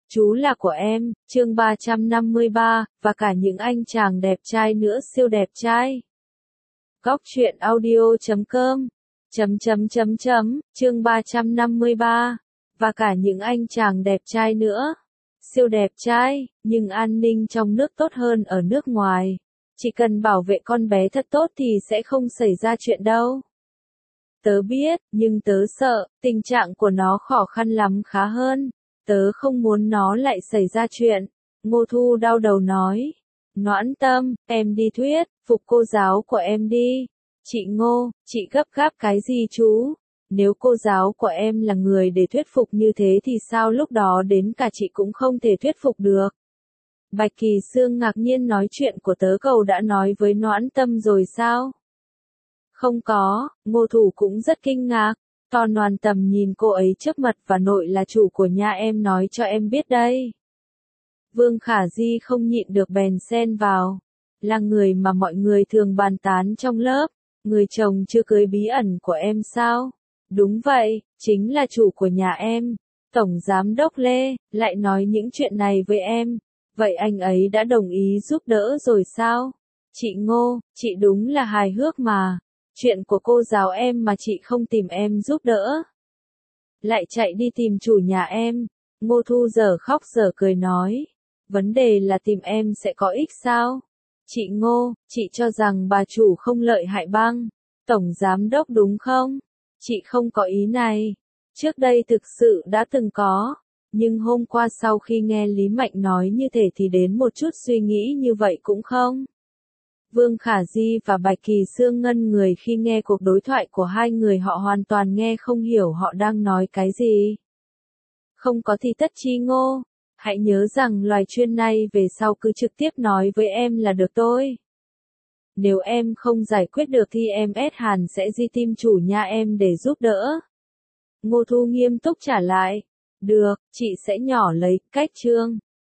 Chú là của em, chương 353, và cả những anh chàng đẹp trai nữa siêu đẹp trai. Góc truyện audio.com chương 353, và cả những anh chàng đẹp trai nữa. Siêu đẹp trai, nhưng an ninh trong nước tốt hơn ở nước ngoài. Chỉ cần bảo vệ con bé thật tốt thì sẽ không xảy ra chuyện đâu. Tớ biết, nhưng tớ sợ, tình trạng của nó khó khăn lắm khá hơn. Tớ không muốn nó lại xảy ra chuyện. Ngô Thu đau đầu nói. Noãn Tâm, em đi thuyết phục cô giáo của em đi. Chị Ngô, chị gấp gáp cái gì chú? Nếu cô giáo của em là người để thuyết phục như thế thì sao lúc đó đến cả chị cũng không thể thuyết phục được? Bạch Kỳ Sương ngạc nhiên nói chuyện của tớ cậu đã nói với Noãn Tâm rồi sao? Không có, Ngô Thủ cũng rất kinh ngạc. Noãn Tâm nhìn cô ấy trước mặt và nội là chủ của nhà em nói cho em biết đây. Vương Khả Di không nhịn được bèn xen vào. Là người mà mọi người thường bàn tán trong lớp. Người chồng chưa cưới bí ẩn của em sao? Đúng vậy, chính là chủ của nhà em. Tổng Giám đốc Lê, lại nói những chuyện này với em. Vậy anh ấy đã đồng ý giúp đỡ rồi sao? Chị Ngô, chị đúng là hài hước mà. Chuyện của cô giáo em mà chị không tìm em giúp đỡ. Lại chạy đi tìm chủ nhà em. Ngô Thu giờ khóc giờ cười nói. Vấn đề là tìm em sẽ có ích sao? Chị Ngô, chị cho rằng bà chủ không lợi hại băng. Tổng Giám đốc đúng không? Chị không có ý này. Trước đây thực sự đã từng có. Nhưng hôm qua sau khi nghe Lý Mạnh nói như thế thì đến một chút suy nghĩ như vậy cũng không. Vương Khả Di và Bạch Kỳ Sương ngẩn người khi nghe cuộc đối thoại của hai người, họ hoàn toàn nghe không hiểu họ đang nói cái gì. Không có thì tất chi Ngô. Hãy nhớ rằng loài chuyên này về sau cứ trực tiếp nói với em là được thôi. Nếu em không giải quyết được thì em ép Hàn sẽ đi tìm chủ nhà em để giúp đỡ. Ngô Thu nghiêm túc trả lại. Được, chị sẽ nhỏ lấy cách chương.